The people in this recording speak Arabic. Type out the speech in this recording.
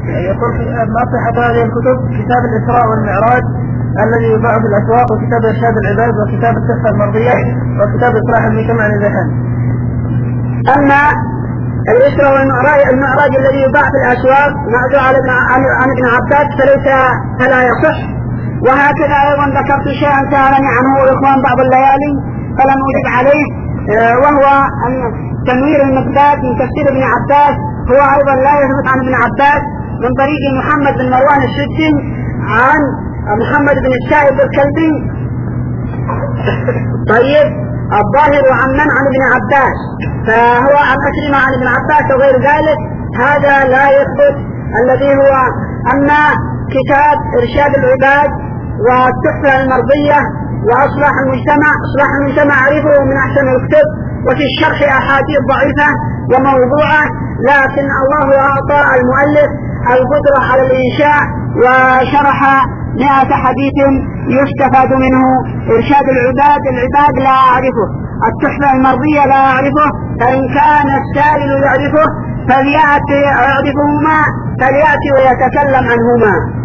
يقول ما صحة هذه الكتب؟ كتاب الإسراء والمعراج الذي يباع في الأسواق، وكتاب إرشاد العباد، وكتاب التحفة المرضية، وكتاب إصلاح المجتمع للذهن. أما الإسراء والمعراج الذي يباع في الأسواق معدوع عن ابن عباس فلا يصح. وهكذا أيضا ذكرت شيئا سألني عنه الإخوان بعض الليالي فلم أجب عليه، وهو أن تنوير المقداد من تفسير ابن عباس هو أيضا لا يثبت عن ابن عباس من طريق محمد بن مروان السدي عن محمد بن السائب الكلبي. طيب الظاهر عن ابن عباس، فهو عن أكرمة عن ابن عباس وغير ذلك، هذا لا يثبت. الذي هو أما كتاب إرشاد العباد والتحفة المرضية وأصلاح المجتمع أعرفه من أحسن الكتب، وفي الشرح أحاديث ضعيفة وموضوعة، لكن الله أعطى المؤلف القدرة على الإنشاء وشرح 100 حديث يستفاد منه. إرشاد العباد لا أعرفه، التحفة المرضية لا أعرفه، فإن كان السائل يعرفه فليأتي ويتكلم عنهما.